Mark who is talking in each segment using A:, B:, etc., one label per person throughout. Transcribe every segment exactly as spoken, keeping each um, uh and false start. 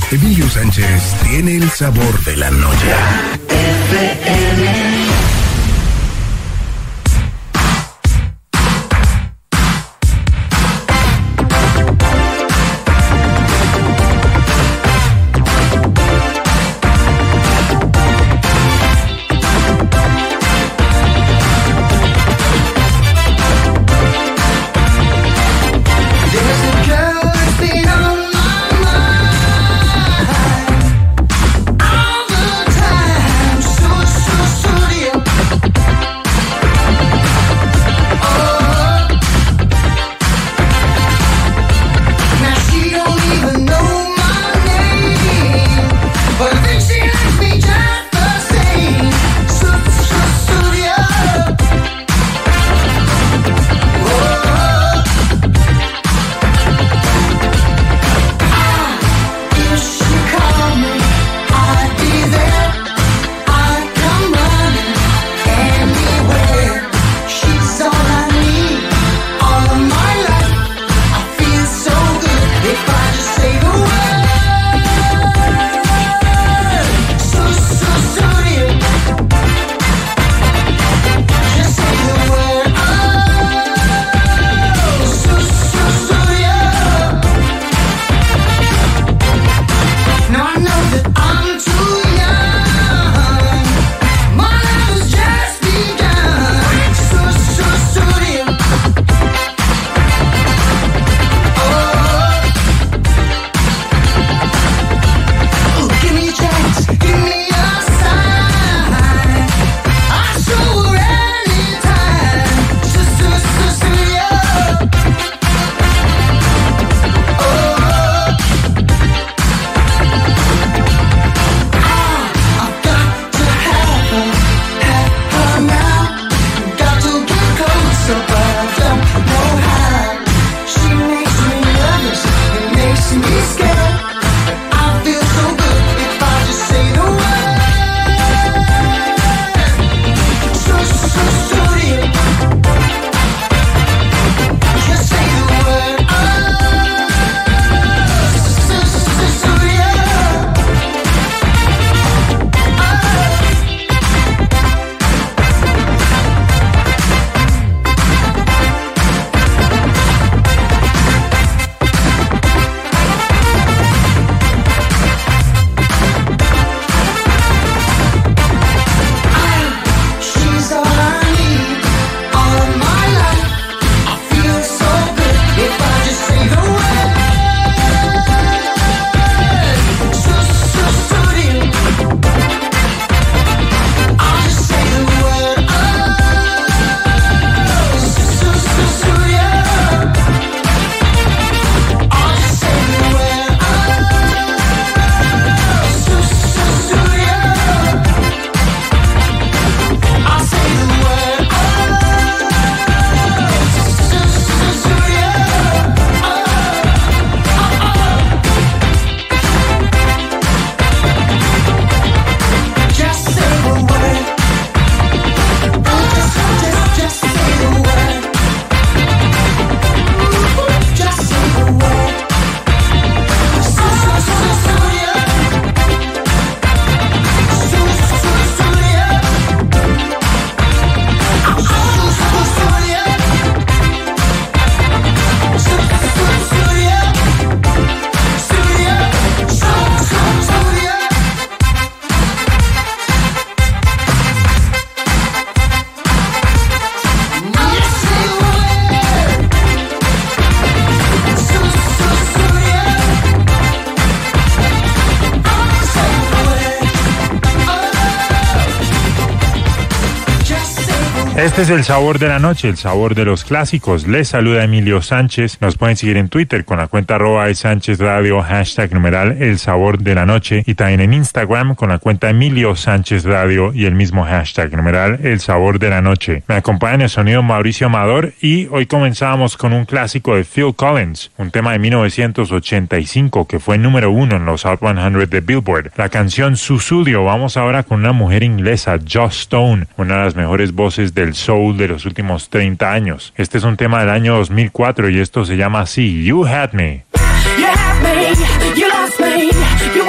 A: Emilio Sánchez tiene el sabor de la noche. F M.
B: Este es el sabor de la noche, el sabor de los clásicos. Les saluda Emilio Sánchez. Nos pueden seguir en Twitter con la cuenta arroba Sánchez Radio, hashtag numeral el sabor de la noche, y también en Instagram con la cuenta Emilio Sánchez Radio y el mismo hashtag numeral el sabor de la noche. Me acompaña en el sonido Mauricio Amador y hoy comenzamos con un clásico de Phil Collins, un tema de mil novecientos ochenta y cinco que fue número uno en los Hot cien de Billboard. La canción Sussudio. Vamos ahora con una mujer inglesa, Joss Stone, una de las mejores voces del soul de los últimos treinta años. Este es un tema del año dos mil cuatro y esto se llama así, You Had Me.
C: You had me, you lost me, you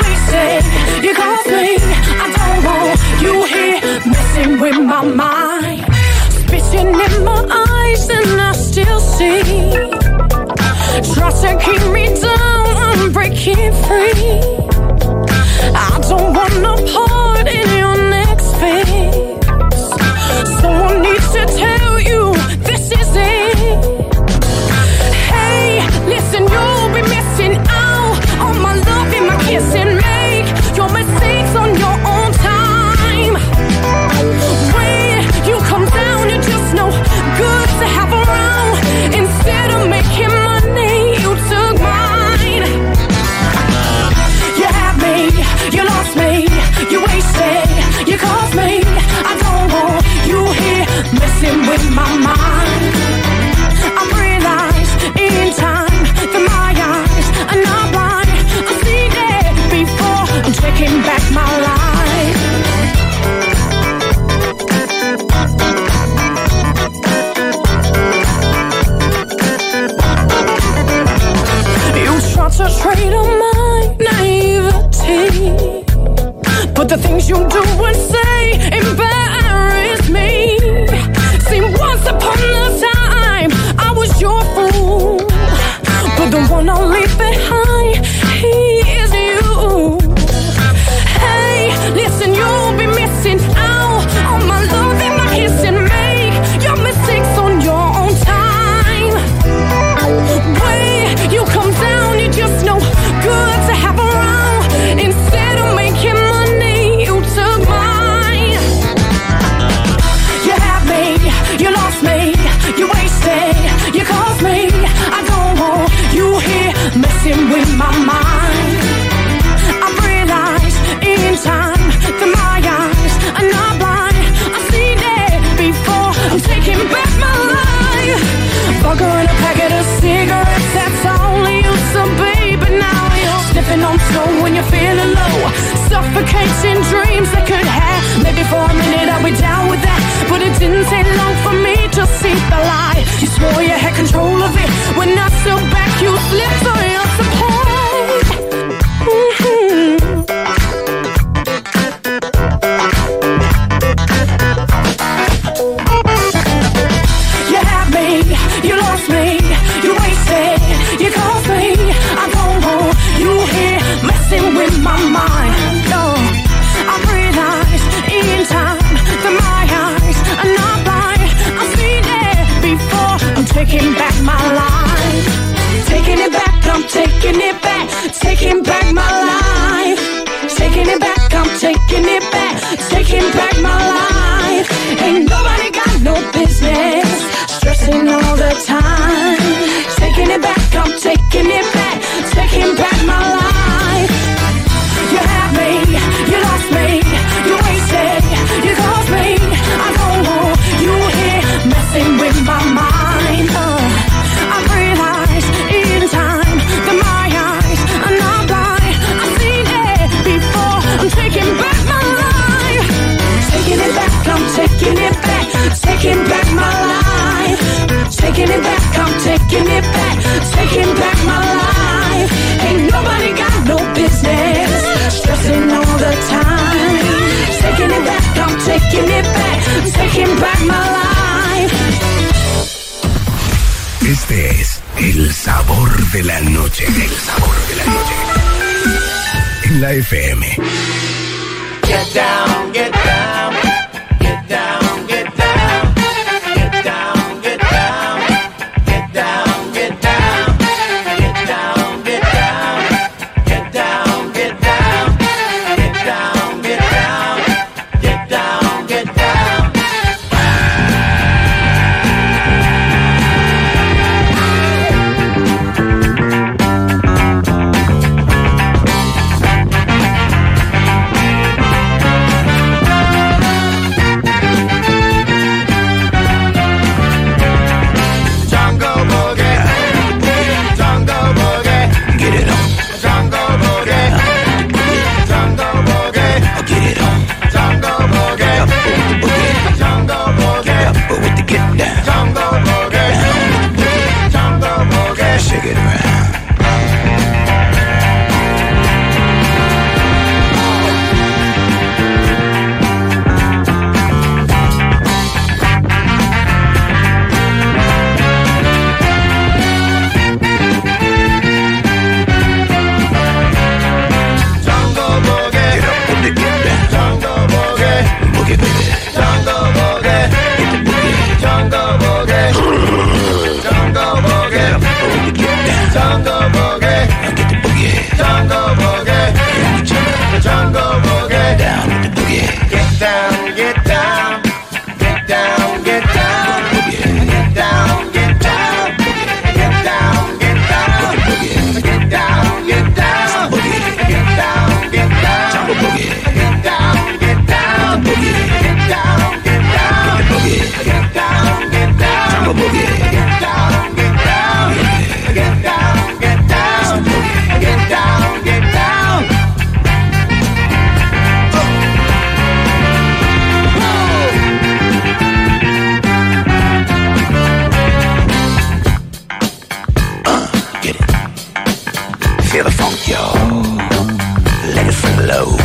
C: breaking free. I don't want no part in your next phase. Someone needs to tell you this is it. Hey, listen, you'll be missing out on my love and my kiss and make your mistakes on your own time. When you come down, you're just no good to have around. Instead of making money, you took mine. You had me, you lost me, you wasted, you caused me. I don't want you here messing with my mind. I've realized in time that my eyes are not blind. I've seen it before, I'm taking back my life. You try to trade on my naivety, but the things you do and say embarrass me. See, once upon a time I was your fool, but the one I'll leave behind, he is you. Hey, listen, you'll be missing out on my love and my kiss and make your mistakes on your own time. When you come down, you're just no good to have around. Instead of making money, you took mine. You had me, you lost me, you wasted, you caused me. I don't want you here messing with my mind. I've realized in time that my eyes are not blind. I've seen it before, I'm taking back my life. Burger and a packet of cigarettes, that's all I used to be. But now you're sniffing on snow when you're feeling low. Suffocating dreams that could have. Maybe for a minute I'll be down with that, but it didn't take long for me to see the lie. You swore you had control of it. When I stood back, you slipped on your support. Mm-hmm. You had me, you lost me, you wasted, you caused me. I don't want you here messing with my mind. No, I realized in time that my eyes are not blind. I've seen it before, I'm taking back my life. Taking it back, I'm taking it back. Taking back my life. Taking it back, I'm taking it back. Taking back my life. Ain't nobody got no business stressing all the time. Taking it back, I'm taking it back. Taking back my life. You had me, you lost me, you wasted, you caused me. I don't want you here messing with my mind. uh, I've realized in time that my eyes are not blind. I've seen it before, I'm taking back my life. Taking it back, I'm taking it back. Taking back my life. Taking it back, I'm taking it back. Taking back my life. Ain't nobody got no business stressing all the time. Taking it back, I'm taking it back. Taking back my life.
A: Este es el sabor de la noche. El sabor de la noche. En la F M.
D: Get down, get down. Get down, get down. Get down, get down. Get down, get down. Get down, get down. Get down, get down. Get down, get down. Get down, get down.
A: Let it flow.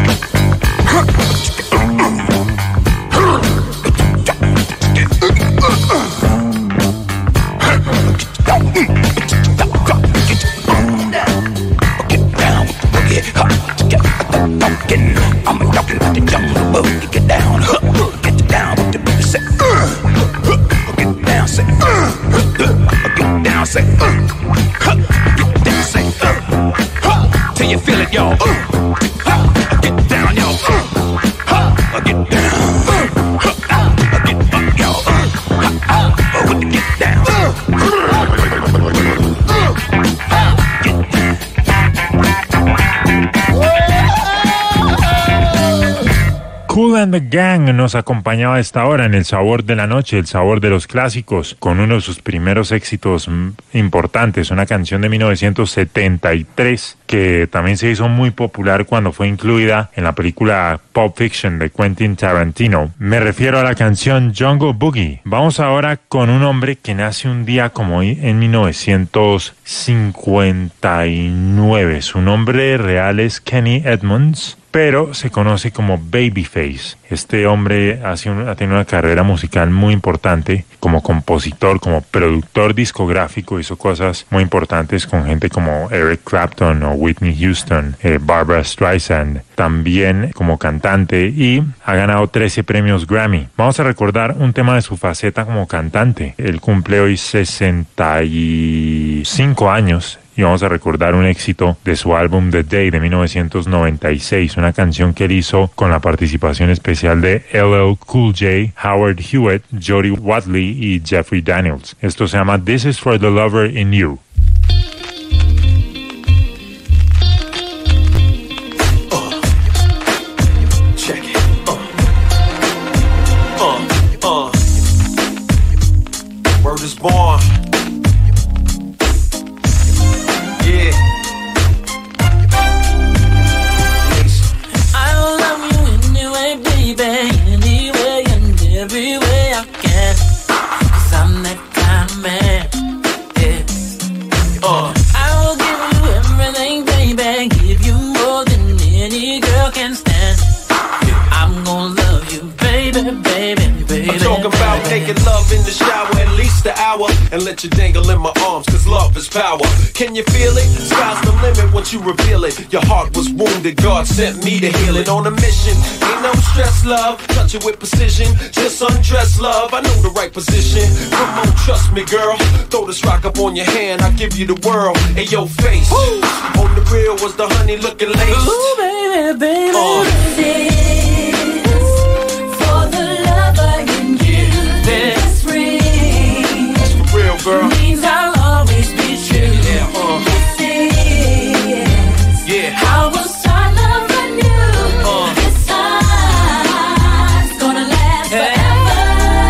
A: I'm talking about the jungle boogie. Get down, get down with the boogie. Say, get down, say, get down, say, get down, say, till you feel it, y'all. Get down, y'all. Get down, get up, y'all. With the get down.
B: Kool and the Gang nos acompañaba a esta hora en El Sabor de la Noche, el sabor de los clásicos, con uno de sus primeros éxitos importantes, una canción de mil novecientos setenta y tres que también se hizo muy popular cuando fue incluida en la película Pulp Fiction de Quentin Tarantino. Me refiero a la canción Jungle Boogie. Vamos ahora con un hombre que nace un día como hoy en mil novecientos cincuenta y nueve. Su nombre real es Kenny Edmonds, pero se conoce como Babyface. Este hombre ha, sido, ha tenido una carrera musical muy importante como compositor, como productor discográfico. Hizo cosas muy importantes con gente como Eric Clapton o Whitney Houston, eh, Barbra Streisand, también como cantante, y ha ganado trece premios Grammy. Vamos a recordar un tema de su faceta como cantante. Él cumple hoy sesenta y cinco años. Y vamos a recordar un éxito de su álbum The Day de mil novecientos noventa y seis, una canción que él hizo con la participación especial de L L Cool J, Howard Hewitt, Jody Watley y Jeffrey Daniels. Esto se llama This Is For The Lover In You.
E: Uh, check it. Uh, uh, uh. Word is born. Yeah.
F: I'll love you anyway, baby, anyway and every way I can. 'Cause I'm that kind of man. Yeah.
E: Uh.
F: I will give you everything, baby, give you more than any girl can stand. I'm gonna love you, baby, baby, baby.
E: I'm talking about making love in the shower at least an hour and let you dangle in my arms, 'cause love is power. Can you feel it? Sky's the limit once you reveal it. Your heart was wounded, God sent me to heal it. On a mission, ain't no stress, love. Touch it with precision, just undress, love. I know the right position. Come on, trust me, girl. Throw this rock up on your hand, I'll give you the world. Hey, yo, face. Woo! On the real was the honey looking laced.
F: Ooh, baby, baby.
E: Uh.
F: This ring,
E: That's for real, girl.
F: means I'll always be true.
E: Yeah, uh.
F: This is
E: Yeah.
F: how we'll start loving you.
E: Uh.
F: This time's gonna last forever.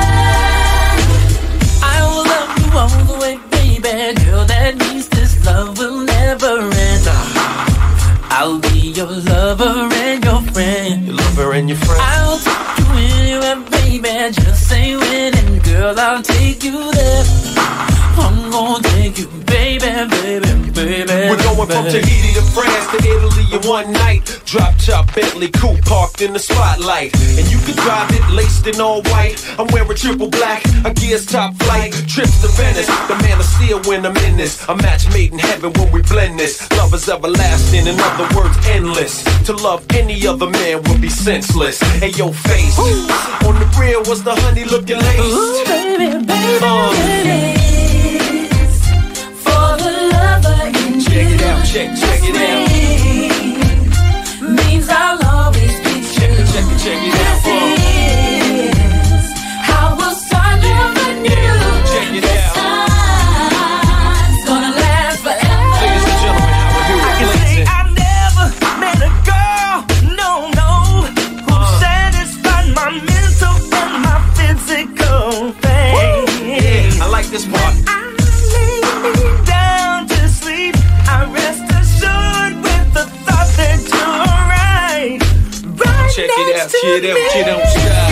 F: I will love you all the way, baby. Girl, that means this love will never end. I'll be your lover and your friend.
E: Your lover and your friend.
F: I'll take you anywhere, baby. Just say when, and girl, I'll take you there. I'm gonna take you, baby, baby, baby.
E: We're going from Tahiti to France to Italy in one night. Drop top Bentley coupe parked in the spotlight, and you can drive it laced in all white. I'm wearing triple black, a gear's top flight. Trips to Venice, the man of steel when I'm in this. A match made in heaven when we blend this. Love is everlasting, in other words, endless. To love any other man would be senseless. Hey, yo, face. Ooh. On the real was the honey looking lace.
F: Ooh, baby, baby,
E: Uh.
F: it is for the lover in you.
E: Check it out, check, check it out.
F: Ring means I'll always be true.
E: Check it, check it, check it out. Uh.
F: This is how we'll start loving you.
E: Check it
F: This
E: out.
F: time's gonna last forever.
E: Ladies and gentlemen, Howard Hewitt
G: I can
E: plays
G: say
E: it.
G: I never met a girl, no, no, who
E: Uh.
G: satisfied my mental and my physical pain.
E: Yeah, I like this part.
G: I lay me down to sleep, I rest assured with the thought that you're right. Right
E: Check it out,
G: next to
E: check it out,
G: me.
E: check it out, style.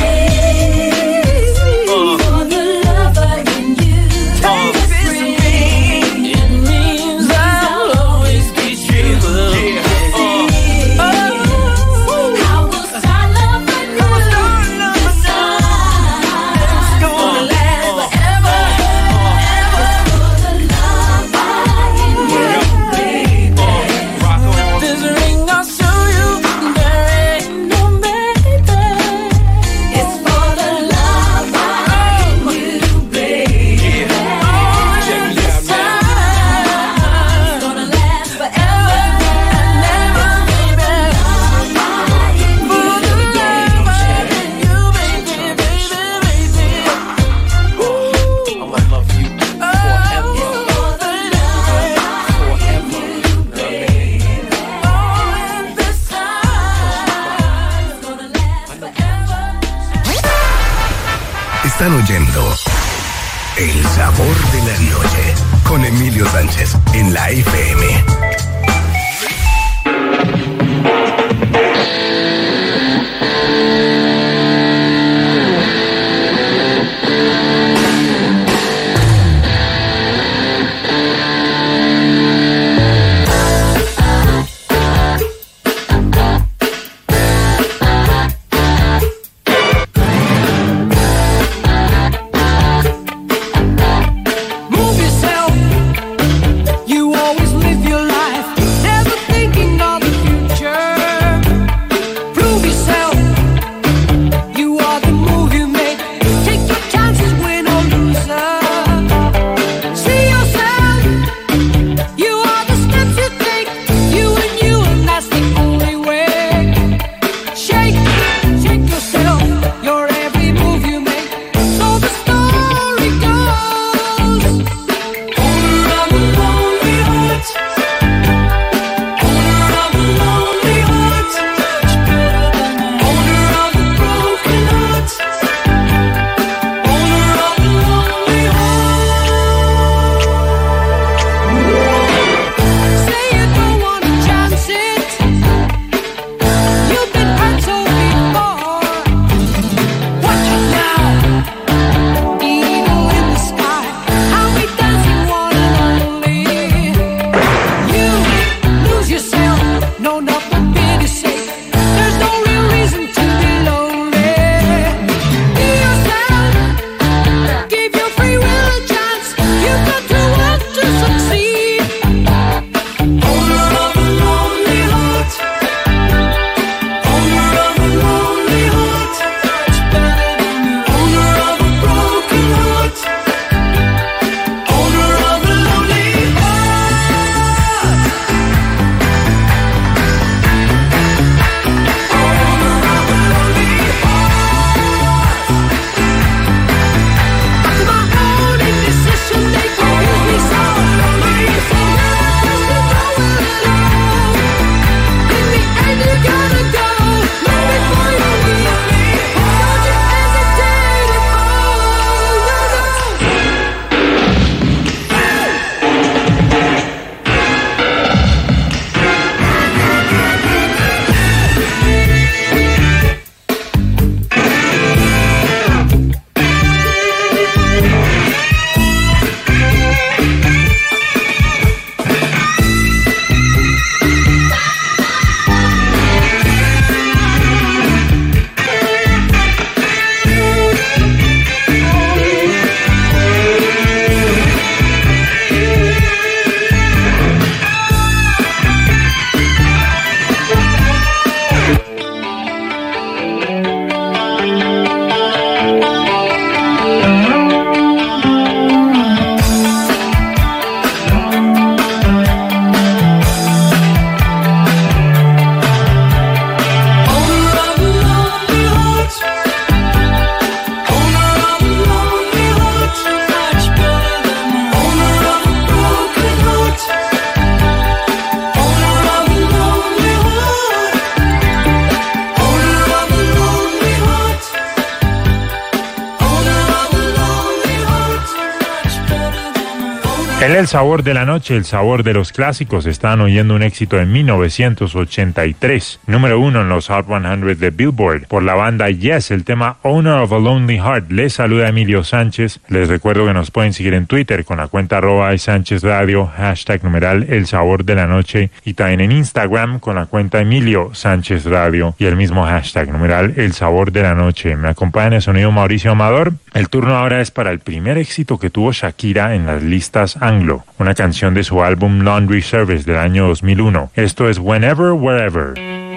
E: Uh.
F: For the lover in you.
E: Uh.
F: This ring, it means I'll always be true.
H: Están oyendo El Sabor de la Noche con Emilio Sánchez en la F M.
B: En El Sabor de la Noche, el sabor de los clásicos, están oyendo un éxito de mil novecientos ochenta y tres, número uno en los Hot cien de Billboard, por la banda Yes, el tema Owner of a Lonely Heart. Les saluda Emilio Sánchez. Les recuerdo que nos pueden seguir en Twitter con la cuenta arroba Sánchez Radio, hashtag numeral El Sabor de la Noche, y también en Instagram con la cuenta Emilio Sánchez Radio y el mismo hashtag numeral El Sabor de la Noche. Me acompaña en el sonido Mauricio Amador. El turno ahora es para el primer éxito que tuvo Shakira en las listas anglo, una canción de su álbum Laundry Service del año dos mil uno. Esto es Whenever, Wherever.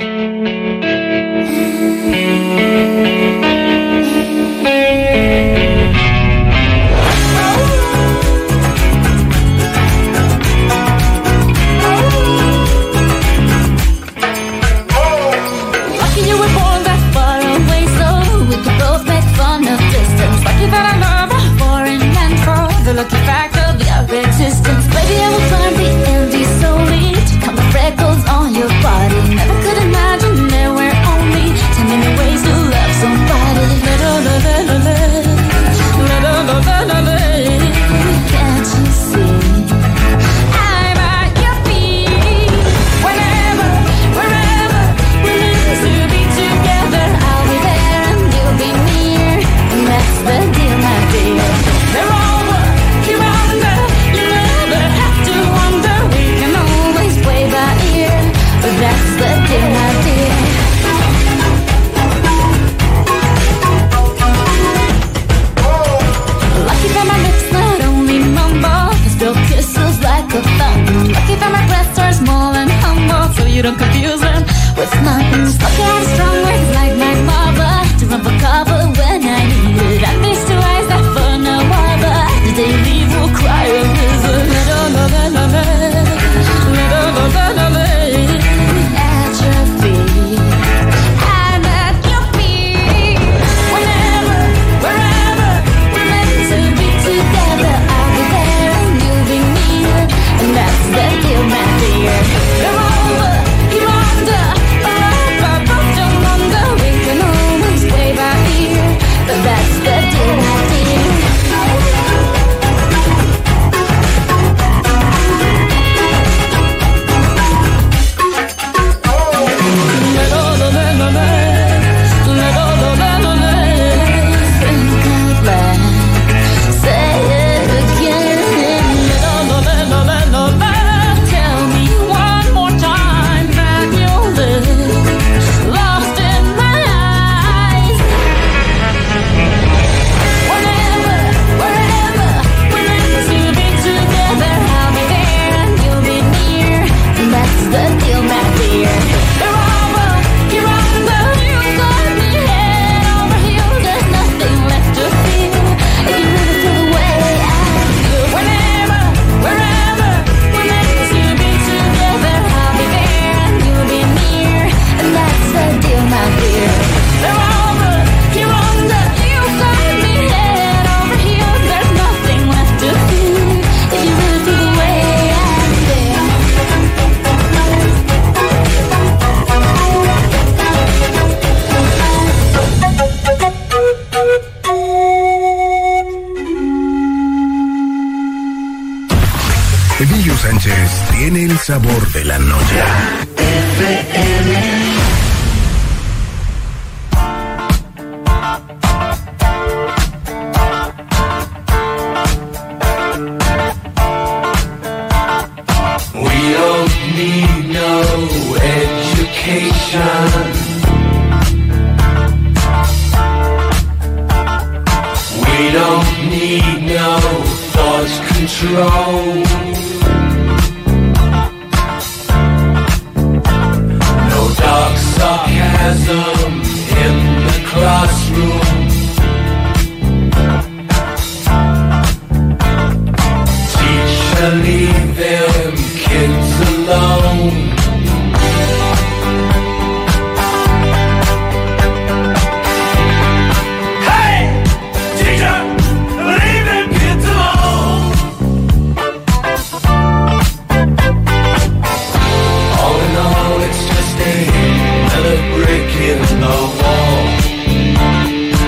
I: Lucky fact of your existence. Baby, I will climb the Andes slowly to count the freckles on your body. Never could with nothing. Stuck out strong words like my mother to run for cover when I need it. And these two eyes that for no other. The daily will cry a river. La la la la la la la la la la. At your feet, I'm at your feet. Whenever, wherever we're meant to be together, I'll be there and you'll be near. And that's the deal, my dear. You're over, you're under, above, above, down under. We can always play by ear, but that's the deal, my dear.
H: Emilio Sánchez tiene el sabor de la noche. F M.
D: We don't need no education. We don't need no thought control. No dark sarcasm in the classroom. Teacher, leave them kids alone. Hey, teacher, leave them kids alone. All in all, it's just another brick in the wall.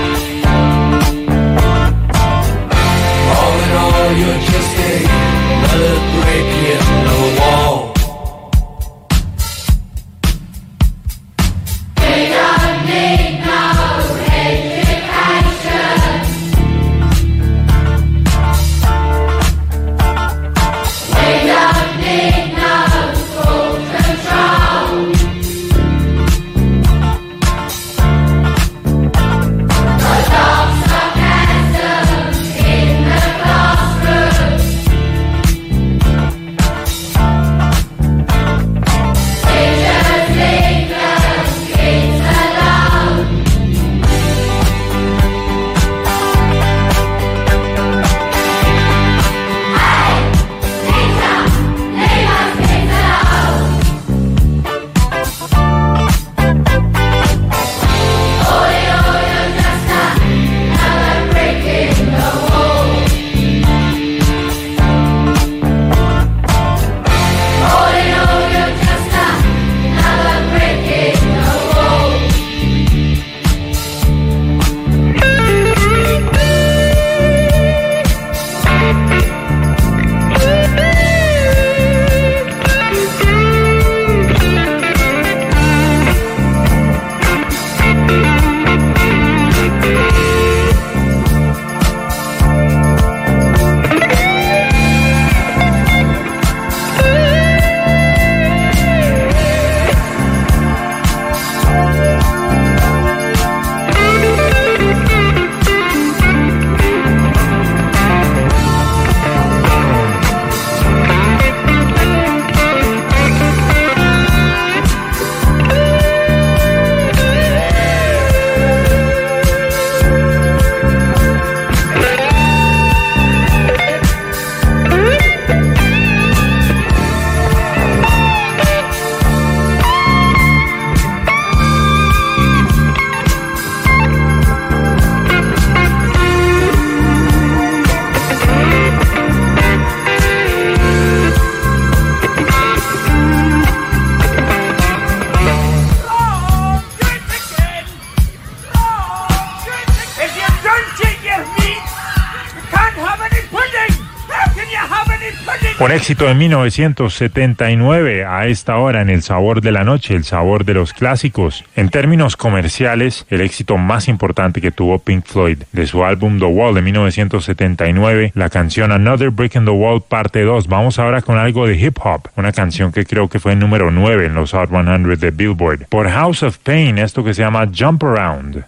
B: Un éxito de mil novecientos setenta y nueve a esta hora en El Sabor de la Noche, el sabor de los clásicos. En términos comerciales, el éxito más importante que tuvo Pink Floyd. De su álbum The Wall de mil novecientos setenta y nueve, la canción Another Brick in the Wall parte dos. Vamos ahora con algo de hip hop, una canción que creo que fue número nueve en los Hot cien de Billboard. Por House of Pain, esto que se llama Jump Around.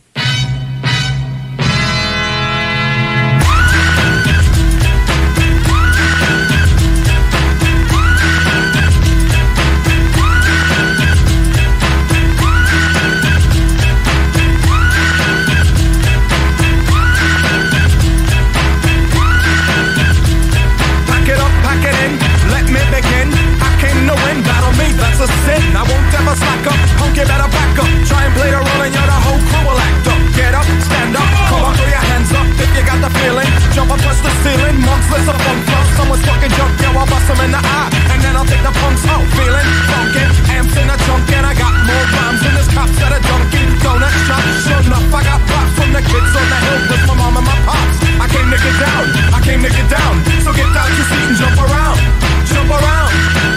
J: I won't ever slack up, punk, you better back up. Try and play the role and you're the whole crew will act up. Get up, stand up, come on, throw your hands up if you got the feeling. Jump up, touch the ceiling, monks, let's up on flow. Someone's fucking jump, yo, I'll bust them in the eye. And then I'll take the punks out, feeling funky. Amps in the trunk and I got more rhymes than this cops at a junkie. Donut shop, sure enough, I got props from the kids on the hill with my mom and my pops. I came to get down, I came to get down. So get out your seat and jump around, jump around,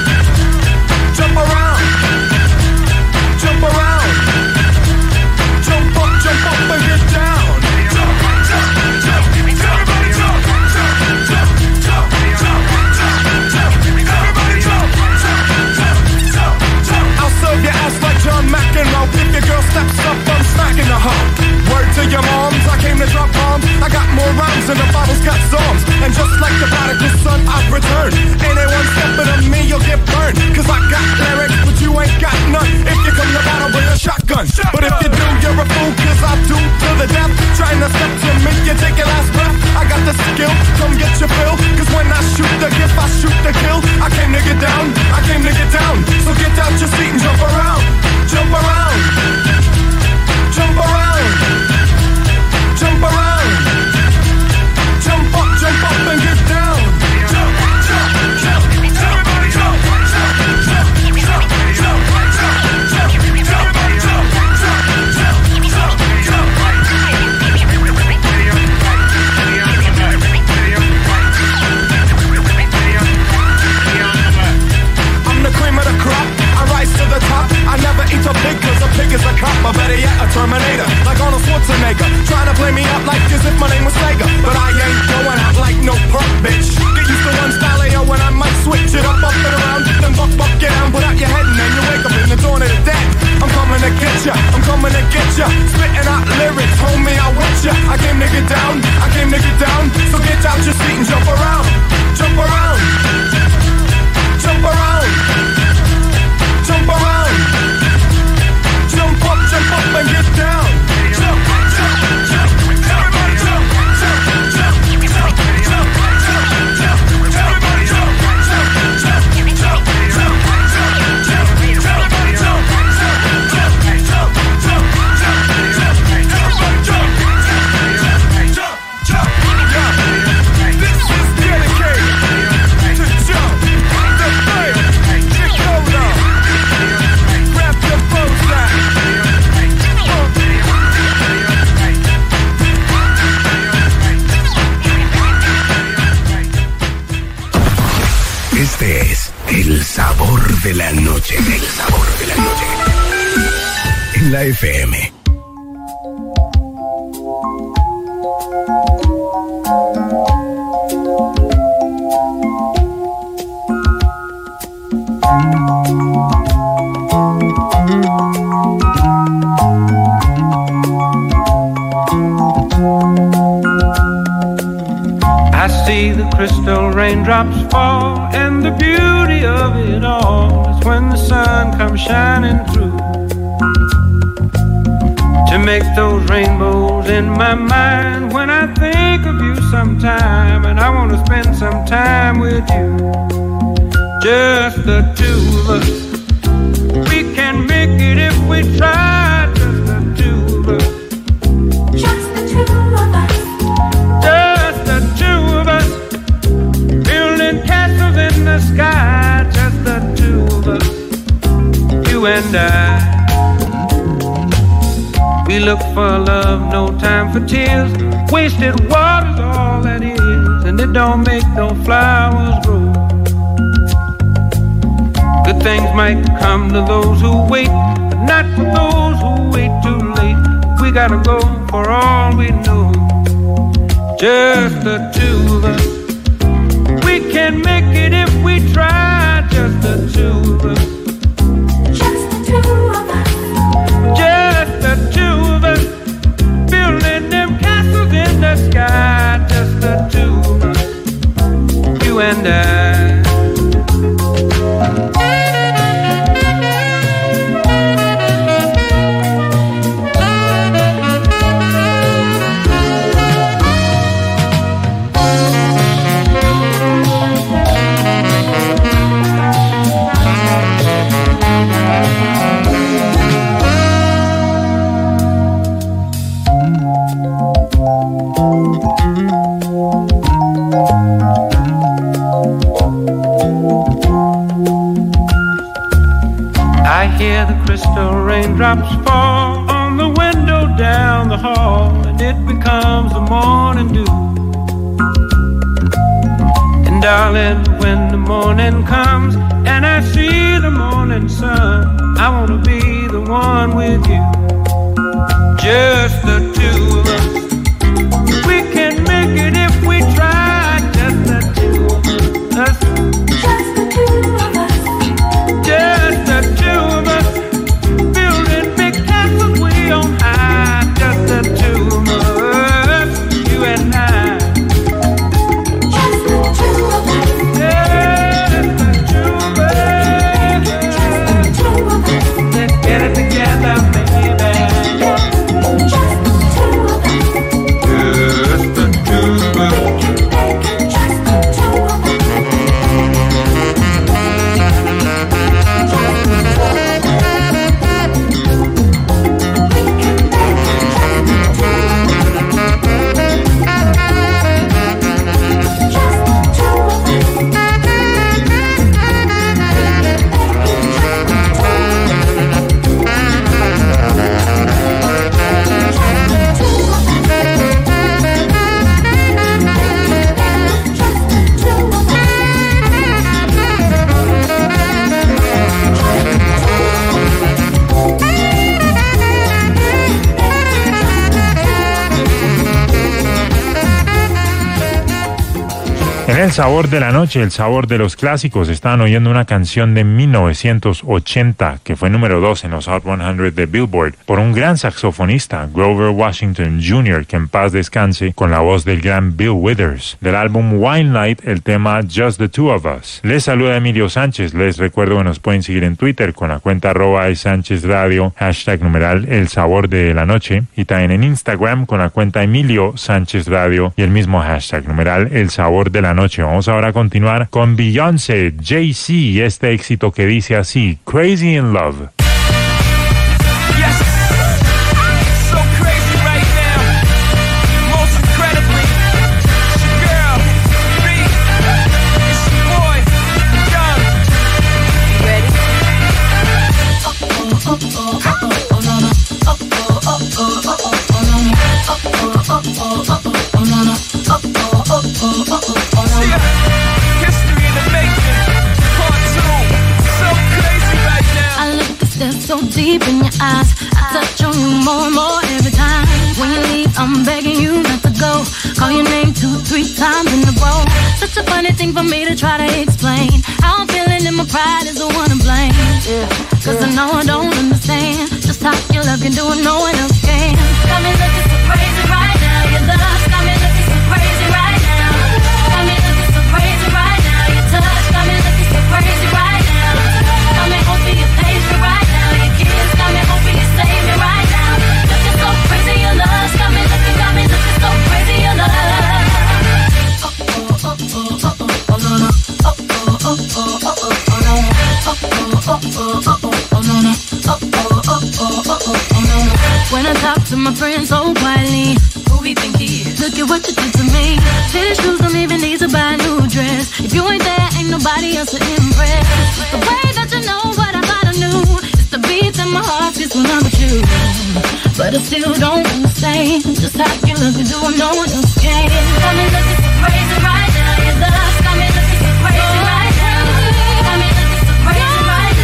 J: jump around. Jump around, jump up, jump up and get down. Jump, jump, jump, everybody jump, jump, jump, jump, jump, jump, everybody jump, jump, jump, jump, jump. I'll serve your ass like John McEnroe. If your girl steps up, I'm smacking the hoe. Word to your moms, I came to drop bombs. I got more rhymes than the Bible's got psalms. And just like the prodigal son, I've returned. Anyone stepping on me, you'll get burned. Cause I got lyrics, but you ain't got none. If you come to battle with a shotgun, but if you do, you're a fool. Cause I do to the death. Trying to step to me, you take your last breath. I got the skill, come get your fill. Cause when I shoot the gift, I shoot the kill. I came to get down, I came to get down. So get out your seat and jump around, jump around, jump around, jump around, jump up, jump up and get down. Jump, jump, jump, everybody jump, jump, jump, jump, jump, jump, jump, everybody jump, jump, jump, jump, jump. I'm the cream of the crop, I rise to the top. I never eat a pig cause a pig is a cop. Or better yet, a Terminator, like Arnold Schwarzenegger. Trying to play me up like as if my name was Sega. But I ain't going out like no punk bitch. Get used to one style A O when I might switch it up, up and around. Then buck, buck, get down, put out your head and then you wake up in the dawn of the dead. I'm coming to get ya, I'm coming to get ya. Spitting out lyrics, homie, I with ya. I came to get down, I came to get down. So get out your seat and jump around, jump around, jump around, jump around, jump up, jump up and get down. Jump, jump, jump, everybody jump, jump, jump, jump, jump, jump, jump, everybody jump, jump, jump, jump, jump, jump, jump, everybody jump, jump, jump, jump, jump, jump, everybody jump, jump, jump, yeah. This is dedicated to Jump, the Thrill, Dakota. Grab your bows out.
H: Este es El Sabor de la Noche. El Sabor de la Noche. En la F M.
K: I see the crystal raindrops fall, and the beauty of it all is when the sun comes shining through to make those rainbows in my mind. When I think of you sometime, and I want to spend some time with you, just the two of us. We can make it if we try, just the two of us.
I: Just the two of us.
K: Just the two of us, building castles in the sky. Just the two of us, you and I. We look for love, no time for tears. Wasted water's all that is, and it don't make no flowers grow. Good things might come to those who wait, but not for those who wait too late. We gotta go for all we know, just the two of us. We can make it if we try, just the two of us.
C: Just the two of us.
K: Just the two of us. Building them castles in the sky, just the two of us. You and I. Raindrops fall on the window down the hall, and it becomes the morning dew. And darling, when the morning comes and I see the morning sun, I wanna be the one with you, just the two of us. We can make it if we try, just the two of us.
C: Just the two of us.
K: Just the two of us. On high, just the two of us, you and I.
C: Just the two of us.
K: Just the two of us.
C: Just the two of us.
K: Let's get it together, baby.
C: Just the two of us.
K: Just the two of us.
C: Just the two of us.
B: En el sabor de la noche, el sabor de los clásicos, estaban oyendo una canción de mil novecientos ochenta que fue número dos en los Hot cien de Billboard por un gran saxofonista, Grover Washington junior, que en paz descanse, con la voz del gran Bill Withers. Del álbum Wild Night, el tema Just the Two of Us. Les saluda Emilio Sánchez. Les recuerdo que nos pueden seguir en Twitter con la cuenta arroba Sánchez Radio, hashtag numeral el sabor de la noche, y también en Instagram con la cuenta Emilio Sánchez Radio y el mismo hashtag numeral el sabor de la noche. Vamos ahora a continuar con Beyoncé, Jay-Z y este éxito que dice así, Crazy in Love.
I: So deep in your eyes, I touch on you more and more every time. When you leave, I'm begging you not to go. Call your name two, three times in a row. Such a funny thing for me to try to explain. How I'm feeling and my pride is the one to blame. Yeah, cause I know I don't understand just how your love can do what no one else can. Got me looking so crazy right now. Your love got me looking so crazy right now. Got me looking so crazy right now. Your touch got me looking so crazy right now. Got me hoping you page me right now. Your kiss got me hoping you save me right now. Looking so crazy, your love got me looking, got me looking so crazy, your love. Oh oh oh oh oh oh oh no no. Oh oh oh oh oh oh oh no. Oh oh oh oh oh oh no no. Oh oh oh oh oh oh no no. When I talk to my friends so quietly, who we think he is? Look at what you did to me. Fitted shoes don't even need to buy a new dress. If you ain't there, ain't nobody else to impress. The way that you know what I thought I knew, it's the beat that my heart gets when I'm with you. But I still don't understand just how you look and do what no one else can. Got me looking so crazy right now. Your love got me looking so crazy right now. Got me looking so crazy right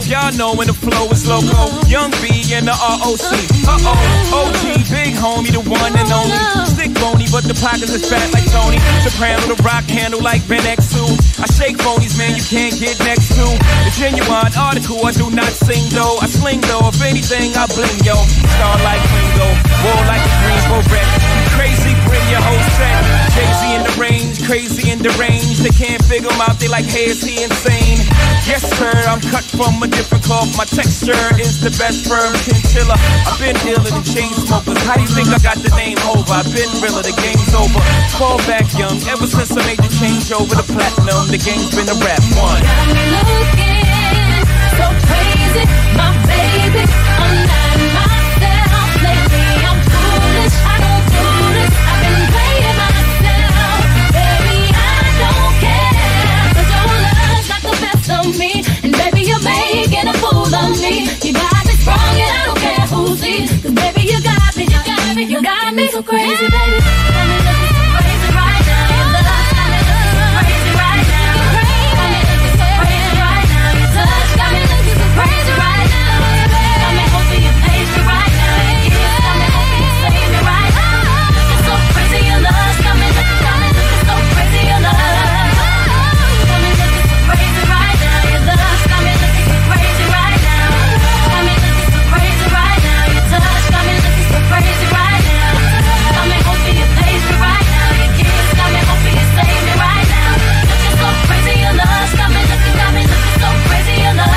J: y'all know when the flow is loco. Young B and the R O C. Uh-oh, O G, big homie, the one and only. Stick bony, but the pockets is fat like Tony. Soprano, the rock handle like Ben X two. I shake phonies, man, you can't get next to. The genuine article, I do not sing though. I sling though, if anything, I bling yo. Star like Ringo, war like a green beret. Crazy, bring your whole set. Jay-Z in the range, crazy in the range. They can't figure him out, they like, hey, is he insane? Yes, sir, I'm cut from a different cloth. My texture is the best firm chinchilla. I've been dealing with chain smokers. How do you think I got the name over? I've been realer, the game's over. Fall back young, ever since I made the change over to platinum, the game's been a rap one.
I: Got me looking so crazy, my baby. I'm not myself lately. I'm foolish, I don't do this. I've been playing myself, baby. I don't care, 'cause your love's not the best of me, and baby you're making a fool of me. You got me strong and I don't care who sees, 'cause baby you got me, you got me, you got me so crazy, baby. Got me looking so crazy right now. Your love got me looking so crazy right now. Got me looking so crazy right now. Your touch got me looking so crazy right now. Got me hoping you page me right now. Your kiss got me hoping you save me right now. Looking so crazy, your love got me looking, got me looking so crazy, your love. Got me looking so crazy right now. Your love got me looking so crazy right now. Got me looking so crazy right now. Your touch got me looking so crazy right now. Got me hoping you page me right now. Your kiss got me hoping you save me right now. Looking so crazy, your love got me looking, got me looking so crazy, your love.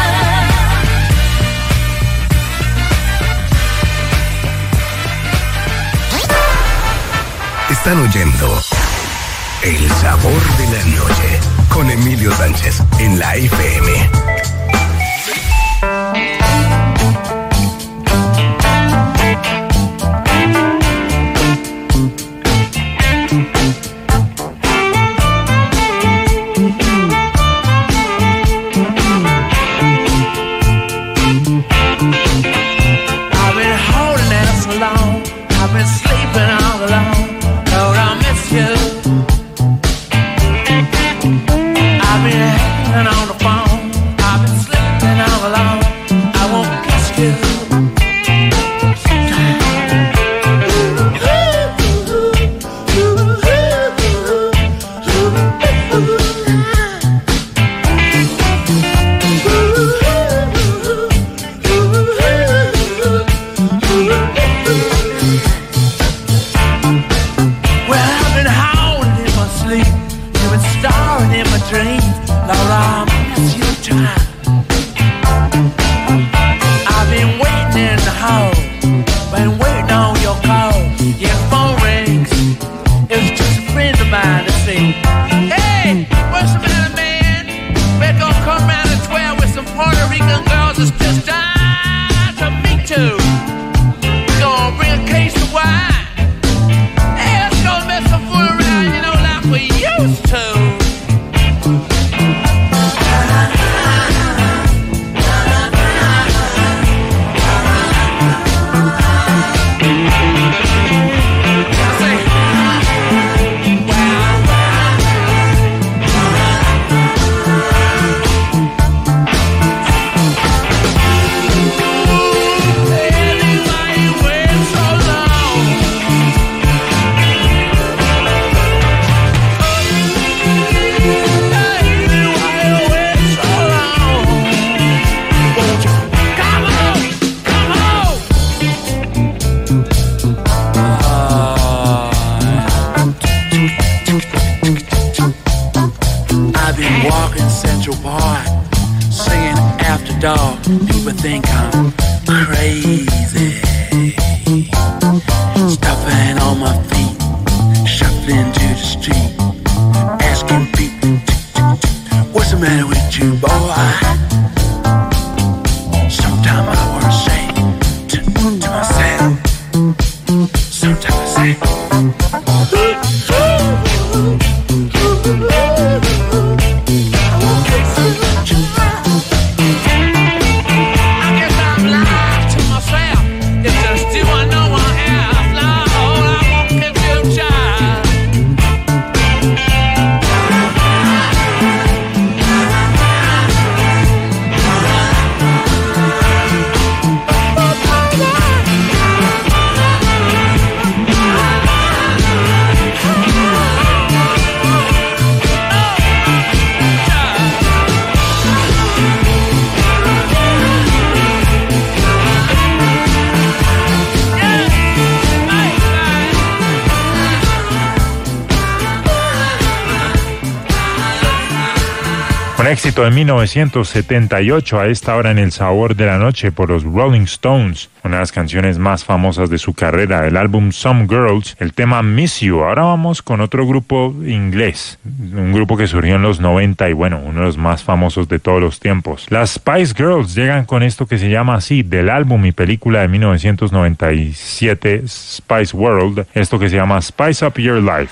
H: Están oyendo El Sabor de la Noche con Emilio Sánchez en la F M.
G: I've been holding out so long. I've been sleeping all alone. Lord, I miss you. I've been hanging on the phone. I've been sleeping all alone. I won't kiss you. Well, I've been howling in my sleep. You've been starring in my dreams. Lord, I miss you time. I've been waiting in the hall. Been waiting on your call. Your phone rings. It's just a friend of mine to see. Hey, what's the matter, man? We're gonna come around at twelve with some Puerto Rican girls that's just dying to meet you. We're gonna bring a case of wine. Hey, let's go mess some fool around, you know, like we used to. I've been walking Central Park, singing After Dark. People think I'm crazy. Stuffing on my feet, shuffling to the street, asking people, what's the matter with you, boy? Sometimes I want to say to, to myself, sometimes I say,
B: Un éxito de mil novecientos setenta y ocho a esta hora en El Sabor de la Noche por los Rolling Stones, una de las canciones más famosas de su carrera, del álbum Some Girls, el tema Miss You. Ahora vamos con otro grupo inglés, un grupo que surgió en los noventa y bueno, uno de los más famosos de todos los tiempos. Las Spice Girls llegan con esto que se llama así, del álbum y película de mil novecientos noventa y siete Spice World, esto que se llama Spice Up Your Life.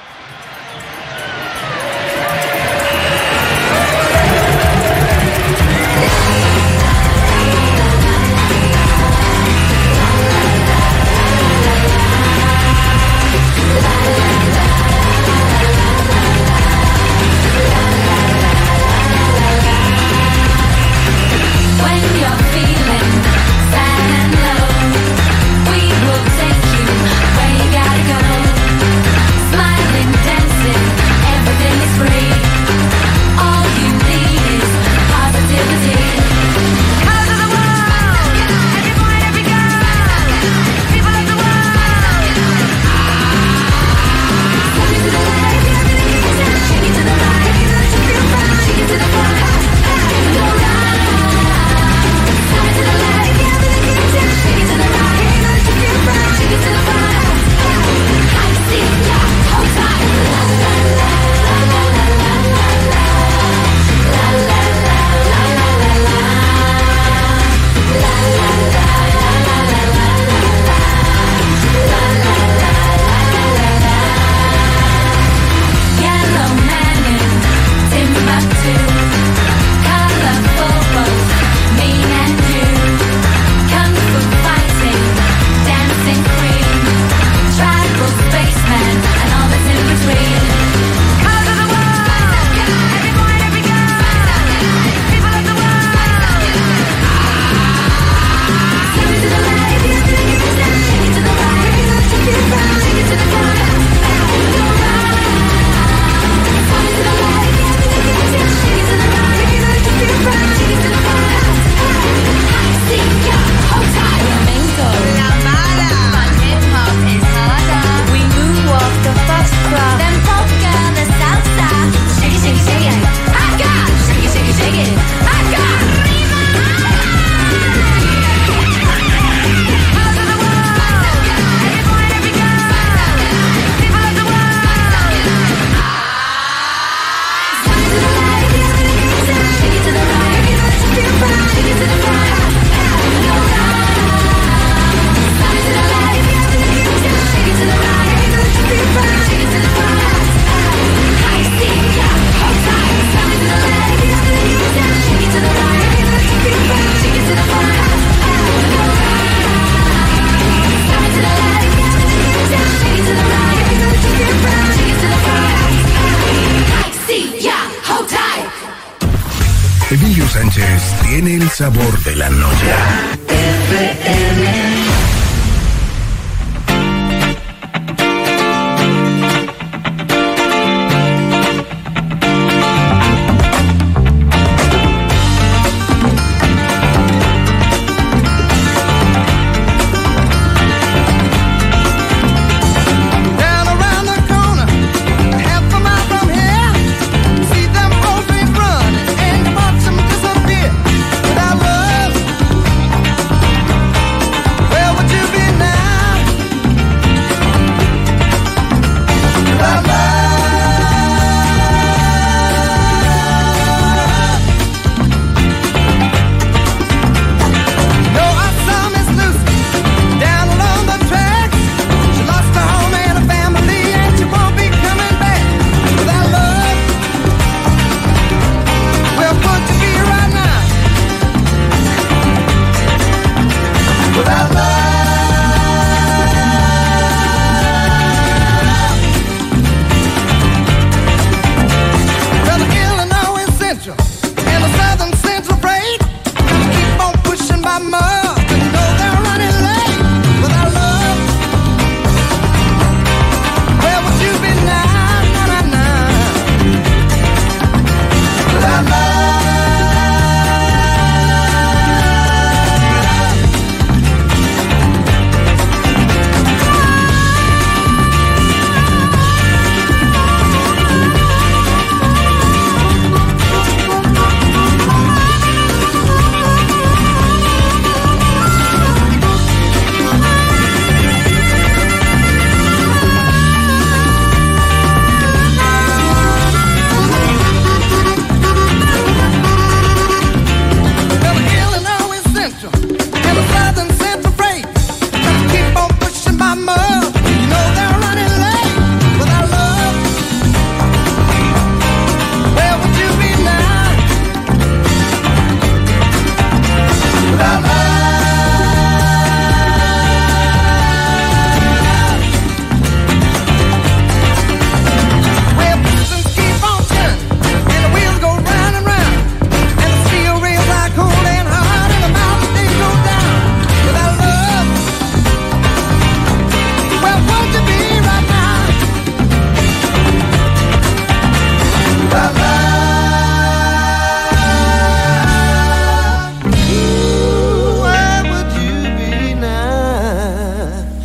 H: Emilio Sánchez tiene el sabor de la noche. F M.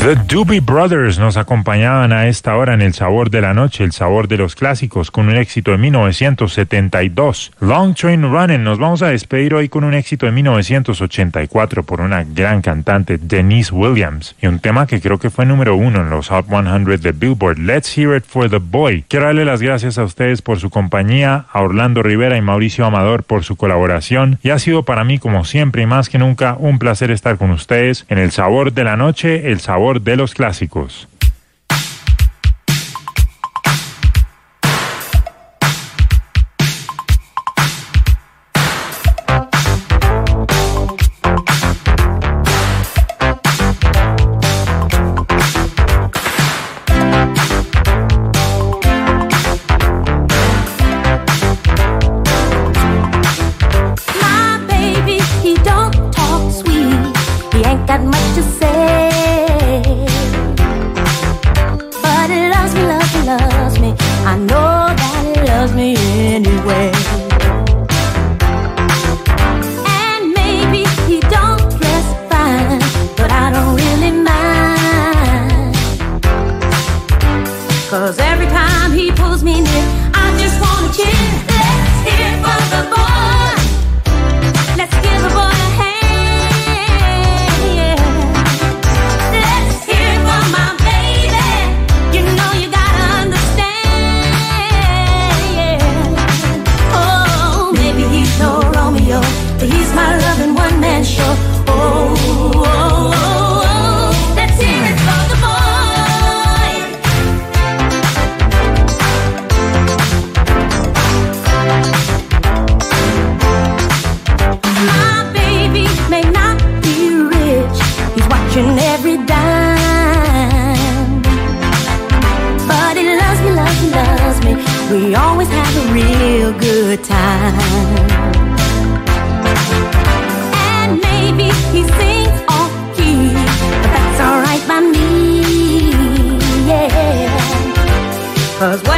B: The Doobie Brothers nos acompañaban a esta hora en El Sabor de la Noche, el sabor de los clásicos, con un éxito de mil novecientos setenta y dos. Long Train Running. Nos vamos a despedir hoy con un éxito de mil novecientos ochenta y cuatro por una gran cantante, Denise Williams, y un tema que creo que fue número uno en los Hot cien de Billboard, Let's Hear It for the Boy. Quiero darle las gracias a ustedes por su compañía, a Orlando Rivera y Mauricio Amador por su colaboración, y ha sido para mí, como siempre y más que nunca, un placer estar con ustedes en El Sabor de la Noche, el sabor de los clásicos.
I: Cause what